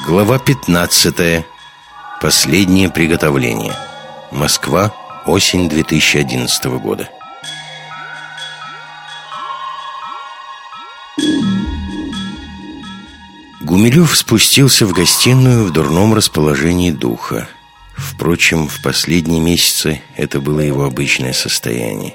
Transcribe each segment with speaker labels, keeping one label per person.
Speaker 1: Глава 15. Последнее приготовление. Москва. Осень 2011 года. Гумилев спустился в гостиную в дурном расположении духа. Впрочем, в последние месяцы это было его обычное состояние.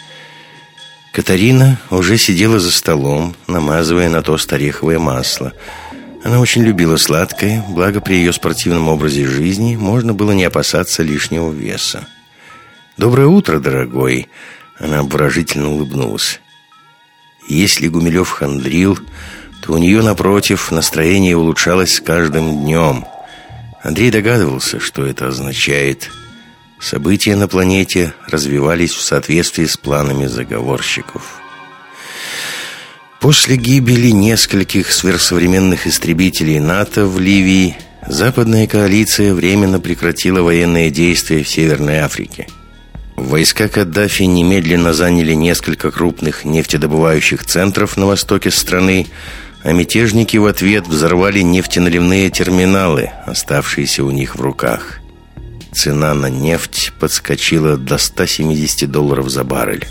Speaker 1: Катарина уже сидела за столом, намазывая на тост ореховое масло. Она очень любила сладкое, благо при ее спортивном образе жизни можно было не опасаться лишнего веса. «Доброе утро, дорогой!» Она обворожительно улыбнулась. Если Гумилев хандрил, то у нее, напротив, настроение улучшалось с каждым днем. Андрей догадывался, что это означает. События на планете развивались в соответствии с планами заговорщиков. После гибели нескольких сверхсовременных истребителей НАТО в Ливии западная коалиция временно прекратила военные действия в Северной Африке. Войска Каддафи немедленно заняли несколько крупных нефтедобывающих центров на востоке страны, а мятежники в ответ взорвали нефтеналивные терминалы, оставшиеся у них в руках. Цена на нефть подскочила до $170 за баррель.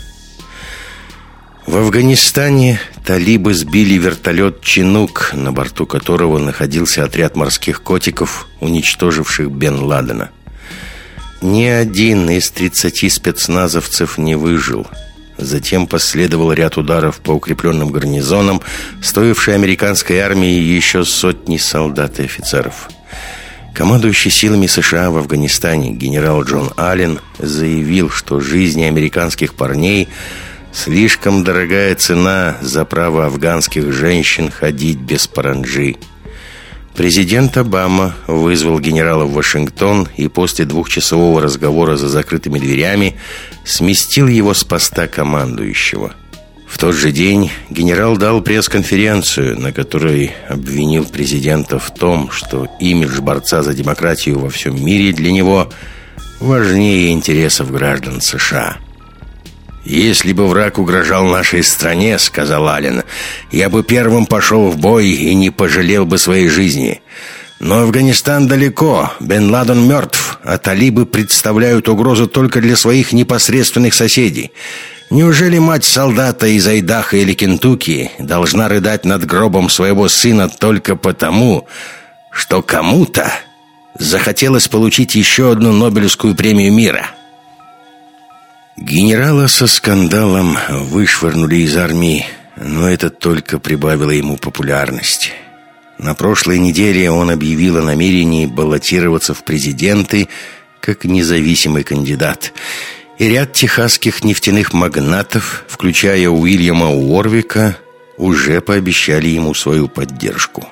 Speaker 1: В Афганистане талибы сбили вертолет «Чинук», на борту которого находился отряд морских котиков, уничтоживших Бен Ладена. Ни один из 30 спецназовцев не выжил. Затем последовал ряд ударов по укрепленным гарнизонам, стоивший американской армии еще сотни солдат и офицеров. Командующий силами США в Афганистане генерал Джон Аллен заявил, что жизни американских парней слишком дорогая цена за право афганских женщин ходить без паранджи. Президент Обама вызвал генерала в Вашингтон и после двухчасового разговора за закрытыми дверями сместил его с поста командующего. В тот же день генерал дал пресс-конференцию, на которой обвинил президента в том, что имидж борца за демократию во всем мире для него важнее интересов граждан США. «Если бы враг угрожал нашей стране, — сказал Аллен, — я бы первым пошел в бой и не пожалел бы своей жизни. Но Афганистан далеко, Бен Ладен мертв, а талибы представляют угрозу только для своих непосредственных соседей. Неужели мать солдата из Айдахо или Кентукки должна рыдать над гробом своего сына только потому, что кому-то захотелось получить еще одну Нобелевскую премию мира?» Генерала со скандалом вышвырнули из армии, но это только прибавило ему популярности. На прошлой неделе он объявил о намерении баллотироваться в президенты как независимый кандидат. И ряд техасских нефтяных магнатов, включая Уильяма Уорвика, уже пообещали ему свою поддержку.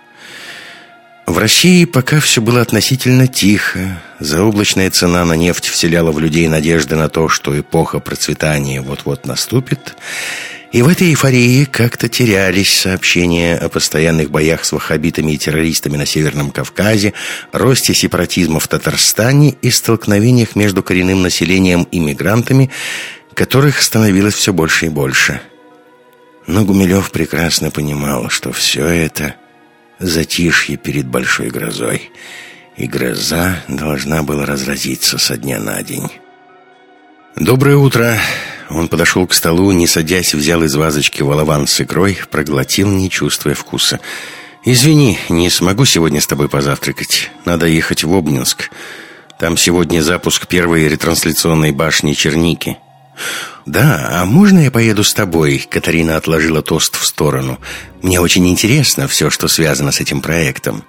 Speaker 1: В России пока все было относительно тихо. Заоблачная цена на нефть вселяла в людей надежды на то, что эпоха процветания вот-вот наступит. И в этой эйфории как-то терялись сообщения о постоянных боях с ваххабитами и террористами на Северном Кавказе, росте сепаратизма в Татарстане и столкновениях между коренным населением и мигрантами, которых становилось все больше и больше. Но Гумилев прекрасно понимал, что все это затишье перед большой грозой, и гроза должна была разразиться со дня на день. «Доброе утро!» Он подошел к столу, не садясь, взял из вазочки валаван с икрой, проглотил, не чувствуя вкуса. «Извини, не смогу сегодня с тобой позавтракать. Надо ехать в Обнинск. Там сегодня запуск первой ретрансляционной башни Черники». «Да, а можно я поеду с тобой?» Катарина отложила тост в сторону. «Мне очень интересно все, что связано с этим проектом».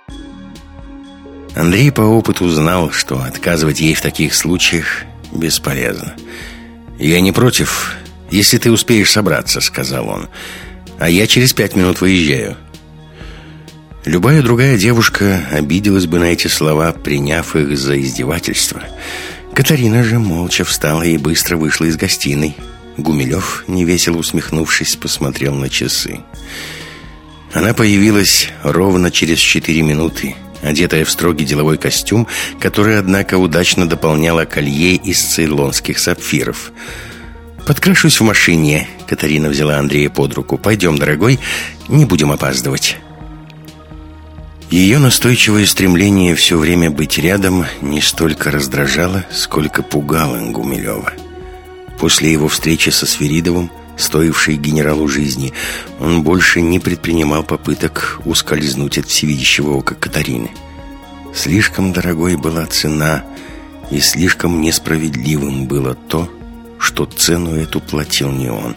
Speaker 1: Андрей по опыту знал, что отказывать ей в таких случаях бесполезно. «Я не против, если ты успеешь собраться», — сказал он. «А я через 5 минут выезжаю». Любая другая девушка обиделась бы на эти слова, приняв их за издевательство. Катарина же молча встала и быстро вышла из гостиной. Гумилев, невесело усмехнувшись, посмотрел на часы. Она появилась ровно через 4 минуты, одетая в строгий деловой костюм, который, однако, удачно дополняла колье из цейлонских сапфиров. «Подкрашусь в машине», — Катарина взяла Андрея под руку. «Пойдем, дорогой, не будем опаздывать». Ее настойчивое стремление все время быть рядом не столько раздражало, сколько пугало Гумилева. После его встречи со Свиридовым, стоившей генералу жизни, он больше не предпринимал попыток ускользнуть от всевидящего ока Катарины. Слишком дорогой была цена, и слишком несправедливым было то, что цену эту платил не он.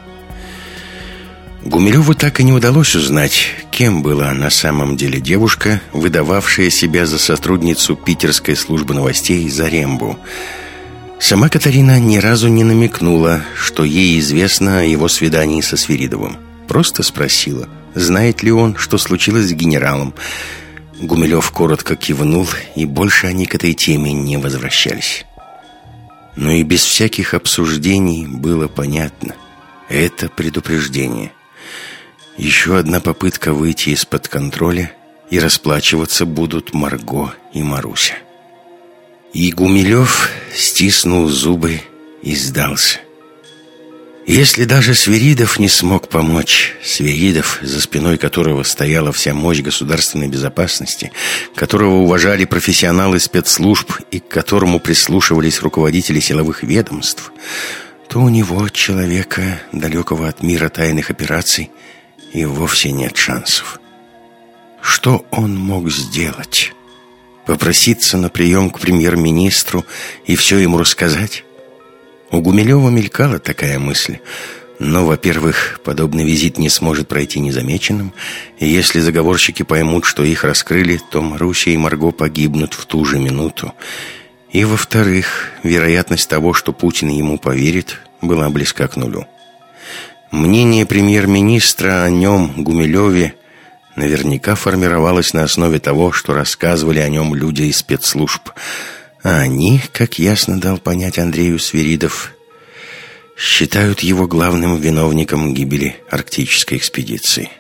Speaker 1: Гумилеву так и не удалось узнать, кем была на самом деле девушка, выдававшая себя за сотрудницу питерской службы новостей Зарембу. Сама Катарина ни разу не намекнула, что ей известно о его свидании со Свиридовым. Просто спросила, знает ли он, что случилось с генералом. Гумилев коротко кивнул, и больше они к этой теме не возвращались. Но и без всяких обсуждений было понятно. Это предупреждение. Еще одна попытка выйти из-под контроля, и расплачиваться будут Марго и Маруся. И Гумилев стиснул зубы и сдался. Если даже Свиридов не смог помочь, Свиридов, за спиной которого стояла вся мощь государственной безопасности, которого уважали профессионалы спецслужб и к которому прислушивались руководители силовых ведомств, то у него, человека, далекого от мира тайных операций, и вовсе нет шансов. Что он мог сделать? Попроситься на прием к премьер-министру и все ему рассказать? У Гумилева мелькала такая мысль. Но, во-первых, подобный визит не сможет пройти незамеченным, и если заговорщики поймут, что их раскрыли, то Маруся и Марго погибнут в ту же минуту. И, во-вторых, вероятность того, что Путин ему поверит, была близка к нулю. Мнение премьер-министра о нем, Гумилеве, наверняка формировалось на основе того, что рассказывали о нем люди из спецслужб. А они, как ясно дал понять Андрею Свиридов, считают его главным виновником гибели арктической экспедиции.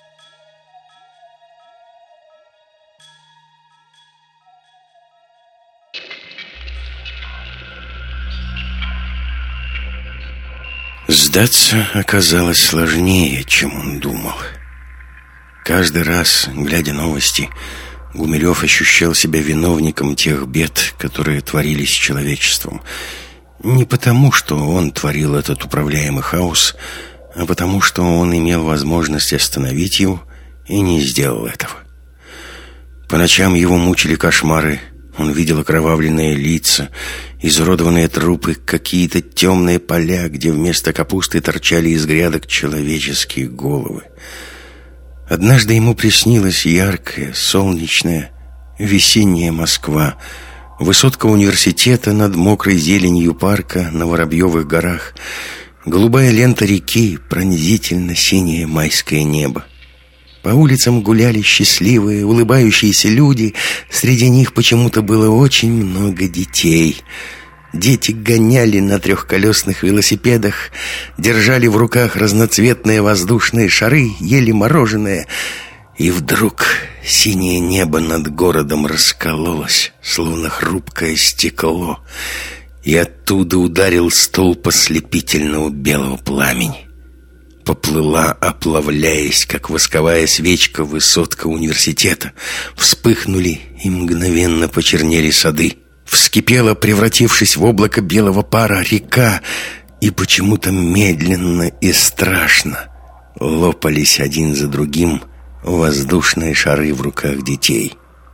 Speaker 1: Сдаться оказалось сложнее, чем он думал. Каждый раз, глядя новости, Гумилев ощущал себя виновником тех бед, которые творились с человечеством. Не потому, что он творил этот управляемый хаос, а потому, что он имел возможность остановить его и не сделал этого. По ночам его мучили кошмары. Он видел окровавленные лица, изуродованные трупы, какие-то темные поля, где вместо капусты торчали из грядок человеческие головы. Однажды ему приснилась яркая, солнечная, весенняя Москва, высотка университета над мокрой зеленью парка на Воробьевых горах, голубая лента реки, пронзительно синее майское небо. По улицам гуляли счастливые, улыбающиеся люди. Среди них почему-то было очень много детей. Дети гоняли на трехколесных велосипедах, держали в руках разноцветные воздушные шары, ели мороженое. И вдруг синее небо над городом раскололось, словно хрупкое стекло, и оттуда ударил столб ослепительного белого пламени. Поплыла, оплавляясь, как восковая свечка, высотка университета. Вспыхнули и мгновенно почернели сады. Вскипела, превратившись в облако белого пара, река, и почему-то медленно и страшно лопались один за другим воздушные шары в руках детей.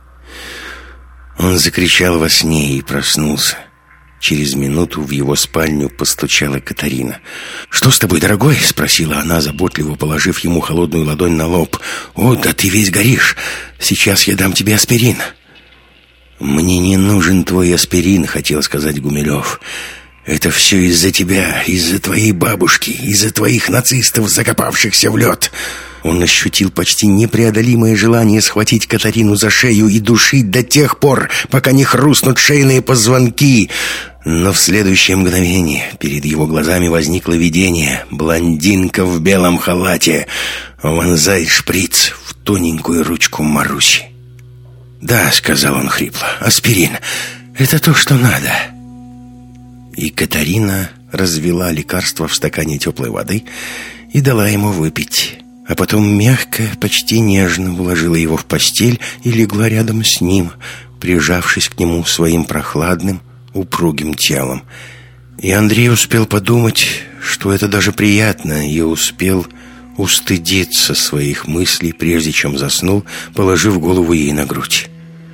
Speaker 1: Он закричал во сне и проснулся. Через минуту в его спальню постучала Катарина. «Что с тобой, дорогой?» — спросила она, заботливо положив ему холодную ладонь на лоб. «О, да ты весь горишь! Сейчас я дам тебе аспирин!» «Мне не нужен твой аспирин», — хотел сказать Гумилев. «Это все из-за тебя, из-за твоей бабушки, из-за твоих нацистов, закопавшихся в лед». Он ощутил почти непреодолимое желание схватить Катарину за шею и душить до тех пор, пока не хрустнут шейные позвонки. Но в следующее мгновение перед его глазами возникло видение. Блондинка в белом халате вонзает шприц в тоненькую ручку Маруси. «Да», — сказал он хрипло, — «аспирин. Это то, что надо». И Катарина развела лекарство в стакане теплой воды и дала ему выпить. а потом мягко, почти нежно уложила его в постель и легла рядом с ним, прижавшись к нему своим прохладным, упругим телом. И Андрей успел подумать, что это даже приятно, и успел устыдиться своих мыслей, прежде чем заснул, положив голову ей на грудь.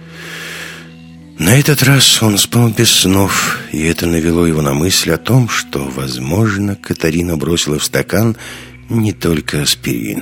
Speaker 1: На этот раз он спал без снов, и это навело его на мысль о том, что, возможно, Катарина бросила в стакан не только аспирин.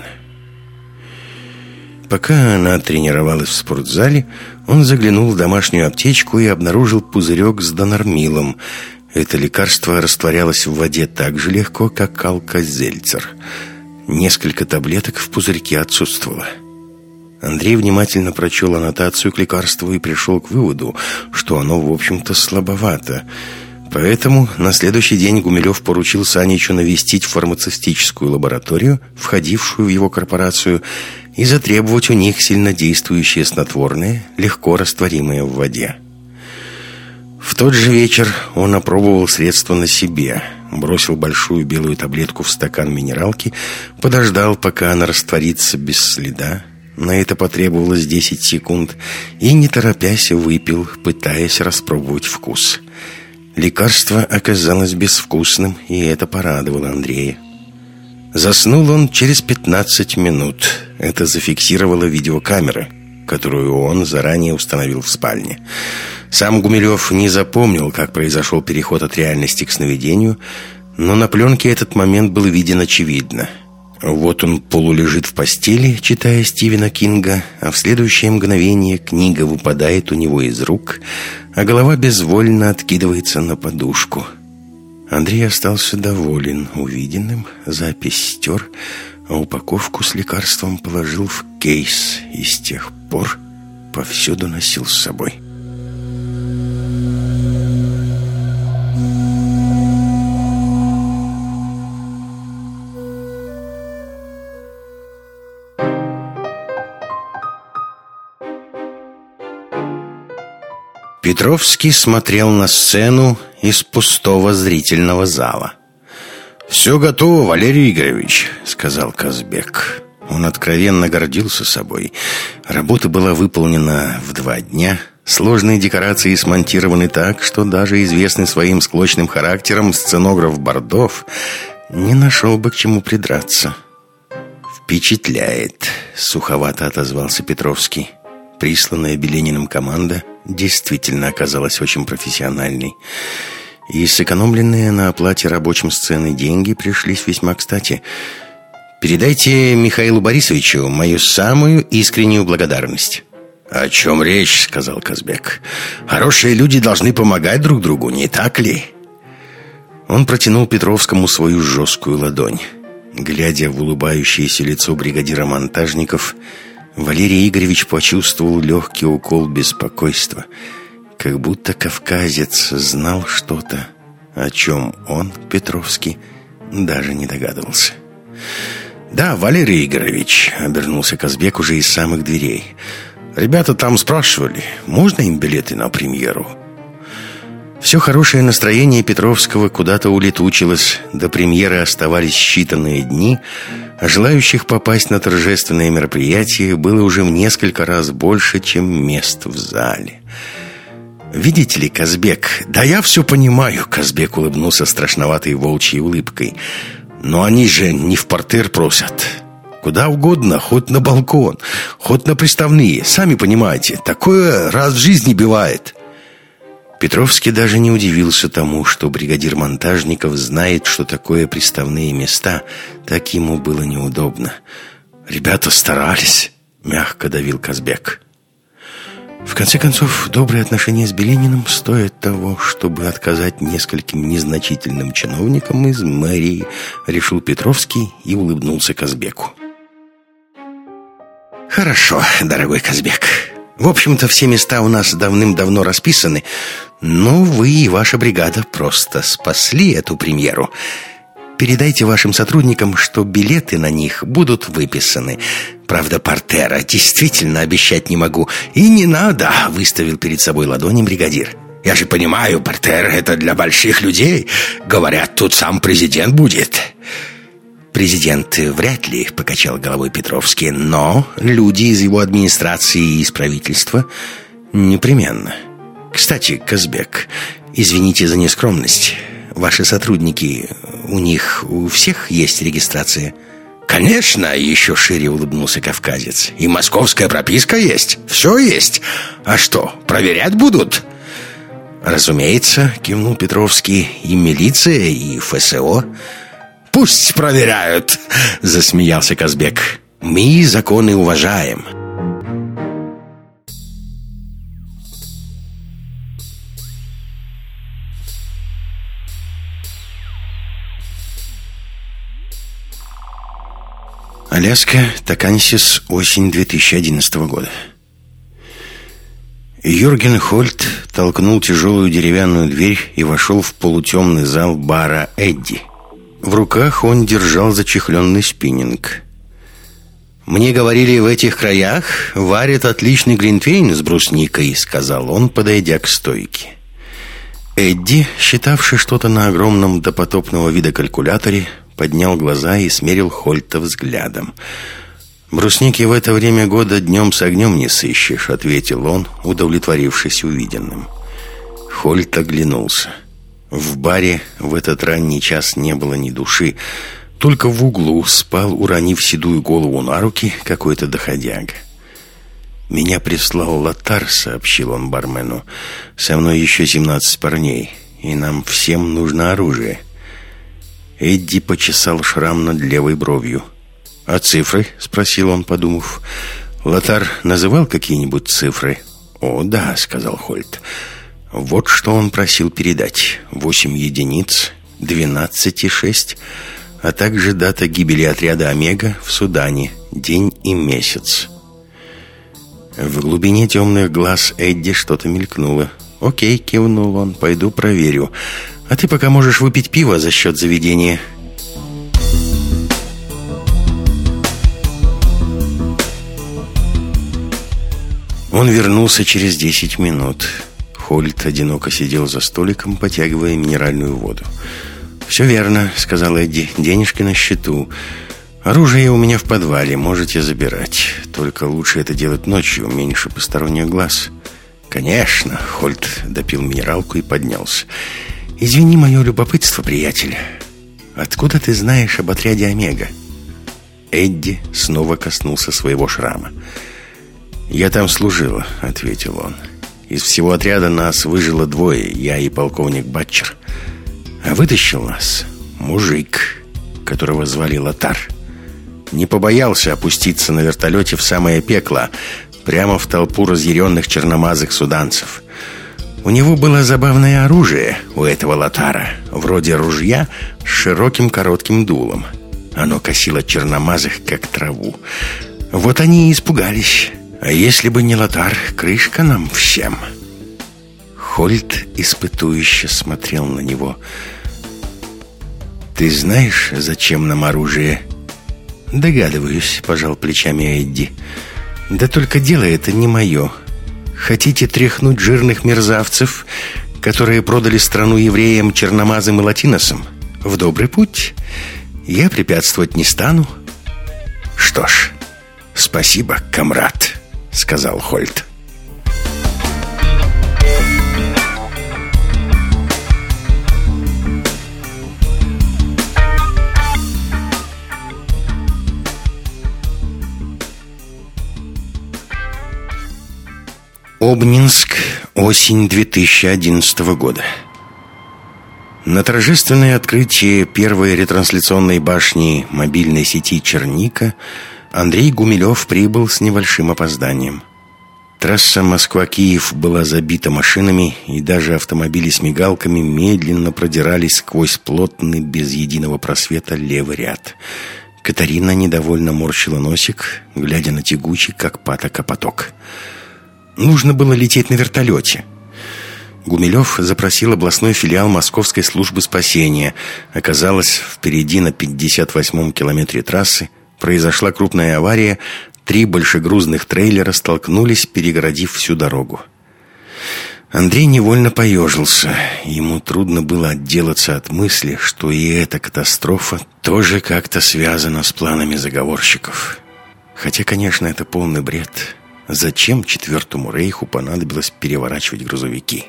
Speaker 1: Пока она тренировалась в спортзале, он заглянул в домашнюю аптечку и обнаружил пузырек с донормилом. Это лекарство растворялось в воде так же легко, как алка-зельцер. Несколько таблеток в пузырьке отсутствовало. Андрей внимательно прочел аннотацию к лекарству и пришел к выводу, что оно, в общем-то, слабовато. Поэтому на следующий день Гумилев поручил Саничу навестить фармацевтическую лабораторию, входившую в его корпорацию, и затребовать у них сильнодействующее снотворное, легко растворимое в воде. В тот же вечер он опробовал средство на себе, бросил большую белую таблетку в стакан минералки, подождал, пока она растворится без следа. На это потребовалось 10 секунд, и, не торопясь, выпил, пытаясь распробовать вкус. Лекарство оказалось безвкусным, и это порадовало Андрея. Заснул он через 15 минут. Это зафиксировала видеокамера, которую он заранее установил в спальне. Сам Гумилев не запомнил, как произошел переход от реальности к сновидению, но на пленке этот момент был виден очевидно. Вот он полулежит в постели, читая Стивена Кинга, а в следующее мгновение книга выпадает у него из рук, а голова безвольно откидывается на подушку. Андрей остался доволен увиденным, запись стер, а упаковку с лекарством положил в кейс и с тех пор повсюду носил с собой. Петровский смотрел на сцену из пустого зрительного зала. «Все готово, Валерий Игоревич», — сказал Казбек. Он откровенно гордился собой. Работа была выполнена в 2 дня. Сложные декорации смонтированы так, что даже известный своим склочным характером сценограф Бордов не нашел бы к чему придраться. «Впечатляет», — суховато отозвался Петровский. Присланная Белениным команда действительно оказалась очень профессиональной. И сэкономленные на оплате рабочим сцены деньги пришлись весьма кстати. «Передайте Михаилу Борисовичу мою самую искреннюю благодарность». «О чем речь?» — сказал Казбек. «Хорошие люди должны помогать друг другу, не так ли?» Он протянул Петровскому свою жесткую ладонь. Глядя в улыбающееся лицо бригадира монтажников, Валерий Игоревич почувствовал легкий укол беспокойства, как будто кавказец знал что-то, о чем он, Петровский, даже не догадывался. «Да, Валерий Игоревич», — обернулся Казбек уже из самых дверей. «Ребята там спрашивали, можно им билеты на премьеру?» Все хорошее настроение Петровского куда-то улетучилось. До премьеры оставались считанные дни, а желающих попасть на торжественное мероприятие было уже в несколько раз больше, чем мест в зале. «Видите ли, Казбек...» «Да я все понимаю», — Казбек улыбнулся страшноватой волчьей улыбкой. «Но они же не в партер просят. Куда угодно, хоть на балкон, хоть на приставные. Сами понимаете, такое раз в жизни бывает». Петровский даже не удивился тому, что бригадир монтажников знает, что такое приставные места. Так ему было неудобно. «Ребята старались», — мягко давил Казбек. В конце концов, добрые отношения с Белениным стоят того, чтобы отказать нескольким незначительным чиновникам из мэрии, решил Петровский и улыбнулся Казбеку. «Хорошо, дорогой Казбек. В общем-то, все места у нас давным-давно расписаны, но вы и ваша бригада просто спасли эту премьеру. Передайте вашим сотрудникам, что билеты на них будут выписаны. Правда, партера действительно обещать не могу. И не надо», — выставил перед собой ладони бригадир. «Я же понимаю, партер — это для больших людей. Говорят, тут сам президент будет». президент вряд ли, покачал головой Петровский, но люди из его администрации и из правительства непременно. Кстати, Казбек, извините за нескромность, ваши сотрудники, у всех есть регистрация? Конечно, еще шире улыбнулся кавказец. И московская прописка есть, все есть. А что, проверять будут? Разумеется, кивнул Петровский, и милиция, и ФСО. Пусть проверяют, засмеялся Казбек. Мы законы уважаем. Аляска, Такансис, осень 2011 года. Юрген Хольт толкнул тяжелую деревянную дверь и вошел в полутемный зал бара «Эдди». В руках он держал зачехленный спиннинг. «Мне говорили, в этих краях варят отличный глинтвейн с брусникой», — сказал он, подойдя к стойке. Эдди, считавший что-то на огромном допотопного вида калькуляторе, поднял глаза и смерил Хольта взглядом. «Брусники в это время года днем с огнем не сыщешь», — ответил он, удовлетворившись увиденным. Хольт оглянулся. В баре в этот ранний час не было ни души. Только в углу спал, уронив седую голову на руки, какой-то доходяга. «Меня прислал Лотар», — сообщил он бармену. «Со мной еще 17 парней, и нам всем нужно оружие». Эдди почесал шрам над левой бровью. «А цифры?» — спросил он, подумав. «Лотар называл какие-нибудь цифры?» «О, да», — сказал Хольт. «Вот что он просил передать. 8 единиц, 12 и 6, а также дата гибели отряда «Омега» в Судане, день и месяц». В глубине темных глаз Эдди что-то мелькнуло. «Окей», — кивнул он, — «пойду проверю. А ты пока можешь выпить пиво за счет заведения». Он вернулся через 10 минут. Хольт одиноко сидел за столиком, потягивая минеральную воду. «Все верно», — сказал Эдди, — «денежки на счету. Оружие у меня в подвале, можете забирать. Только лучше это делать ночью, меньше посторонних глаз». «Конечно», — Хольт допил минералку и поднялся. «Извини мое любопытство, приятель. Откуда ты знаешь об отряде «Омега»?» Эдди снова коснулся своего шрама. «Я там служил», — ответил он. «Из всего отряда нас выжило 2, я и полковник Батчер. А вытащил нас мужик, которого звали Лотар. Не побоялся опуститься на вертолете в самое пекло, прямо в толпу разъяренных черномазых суданцев. У него было забавное оружие, у этого Лотара, вроде ружья с широким коротким дулом. Оно косило черномазых, как траву. Вот они и испугались. А если бы не Лотар, крышка нам всем». Хольт испытующе смотрел на него. «Ты знаешь, зачем нам оружие?» «Догадываюсь», — пожал плечами Эдди. «Да только дело это не мое. Хотите тряхнуть жирных мерзавцев, которые продали страну евреям, черномазым и латиносам? В добрый путь. Я препятствовать не стану». «Что ж, спасибо, комрад», — сказал Хольт. Обнинск, осень 2011 года. На торжественное открытие первой ретрансляционной башни мобильной сети «Черника» Андрей Гумилев прибыл с небольшим опозданием. Трасса Москва-Киев была забита машинами, и даже автомобили с мигалками медленно продирались сквозь плотный, без единого просвета, левый ряд. Катарина недовольно морщила носик, глядя на тягучий, как патока, поток. Нужно было лететь на вертолете. Гумилев запросил областной филиал Московской службы спасения. Оказалось, впереди на 58-м километре трассы произошла крупная авария. 3 большегрузных трейлера столкнулись, перегородив всю дорогу. Андрей невольно поежился. Ему трудно было отделаться от мысли, что и эта катастрофа тоже как-то связана с планами заговорщиков. Хотя, конечно, это полный бред. Зачем Четвертому Рейху понадобилось переворачивать грузовики?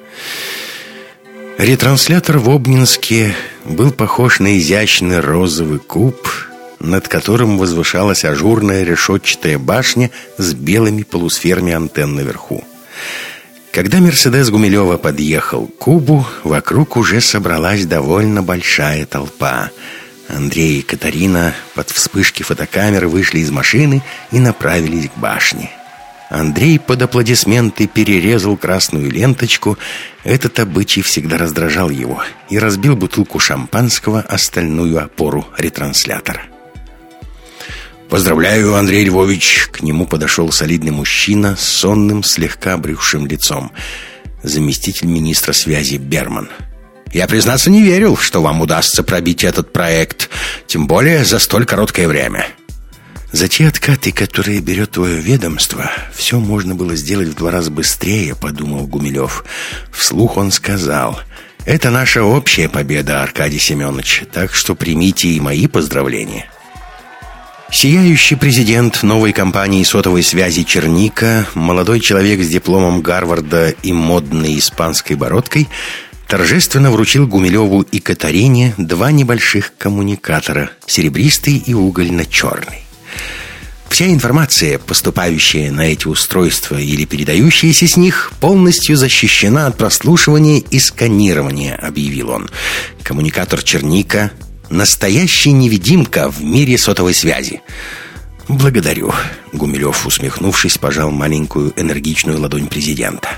Speaker 1: Ретранслятор в Обнинске был похож на изящный розовый куб, над которым возвышалась ажурная решетчатая башня с белыми полусферами антенн наверху. Когда «Мерседес» Гумилева подъехал к кубу, вокруг уже собралась довольно большая толпа. Андрей и Катарина под вспышки фотокамеры вышли из машины и направились к башне. Андрей под аплодисменты перерезал красную ленточку. Этот обычай всегда раздражал его, и разбил бутылку шампанского о стальную опору ретранслятора. «Поздравляю, Андрей Львович!» К нему подошел солидный мужчина с сонным, слегка обрюзшим лицом. Заместитель министра связи Берман. «Я, признаться, не верил, что вам удастся пробить этот проект, тем более за столь короткое время». «За те откаты, которые берет твое ведомство, все можно было сделать в 2 раза быстрее», — подумал Гумилев. Вслух он сказал: «Это наша общая победа, Аркадий Семенович, так что примите и мои поздравления». Сияющий президент новой компании сотовой связи «Черника», молодой человек с дипломом Гарварда и модной испанской бородкой, торжественно вручил Гумилеву и Катарине 2 небольших коммуникатора — серебристый и угольно-черный. Вся информация, поступающая на эти устройства или передающаяся с них, полностью защищена от прослушивания и сканирования, объявил он. Коммуникатор «Черника» — настоящий невидимка в мире сотовой связи. «Благодарю», — Гумилев, усмехнувшись, пожал маленькую энергичную ладонь президента.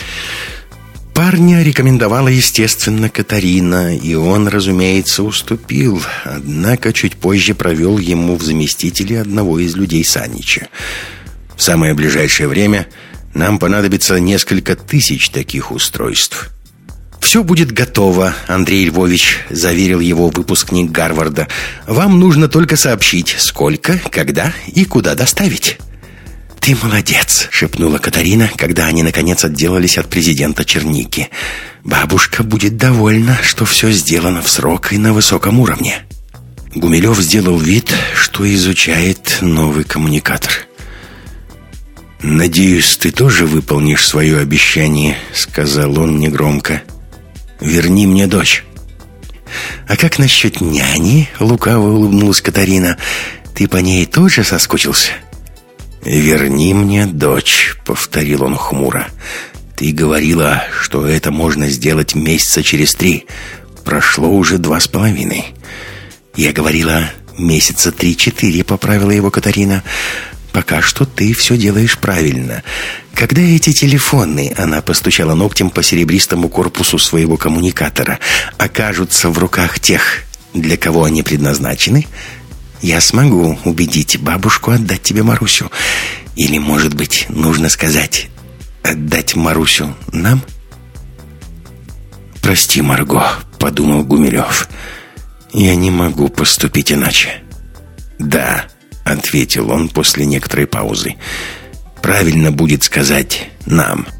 Speaker 1: Парня рекомендовала, естественно, Катарина, и он, разумеется, уступил. Однако чуть позже провел ему в заместители одного из людей Санича. «В самое ближайшее время нам понадобится несколько тысяч таких устройств». «Все будет готово, Андрей Львович», — заверил его выпускник Гарварда. «Вам нужно только сообщить, сколько, когда и куда доставить». «Ты молодец», — шепнула Катарина, когда они, наконец, отделались от президента Черники. «Бабушка будет довольна, что все сделано в срок и на высоком уровне». Гумилев сделал вид, что изучает новый коммуникатор. «Надеюсь, ты тоже выполнишь свое обещание», — сказал он негромко. «Верни мне дочь». «А как насчет няни?» — лукаво улыбнулась Катарина. «Ты по ней тоже соскучился?» «Верни мне дочь», — повторил он хмуро. «Ты говорила, что это можно сделать месяца через 3. Прошло уже 2,5. «Я говорила, месяца 3-4», — поправила его Катарина. «Пока что ты все делаешь правильно. Когда эти телефоны, — она постучала ногтем по серебристому корпусу своего коммуникатора, — окажутся в руках тех, для кого они предназначены, я смогу убедить бабушку отдать тебе Марусю. Или, может быть, нужно сказать, отдать Марусю нам?» «Прости, Марго», — подумал Гумилев. «Я не могу поступить иначе». «Да», — ответил он после некоторой паузы. «Правильно будет сказать «нам».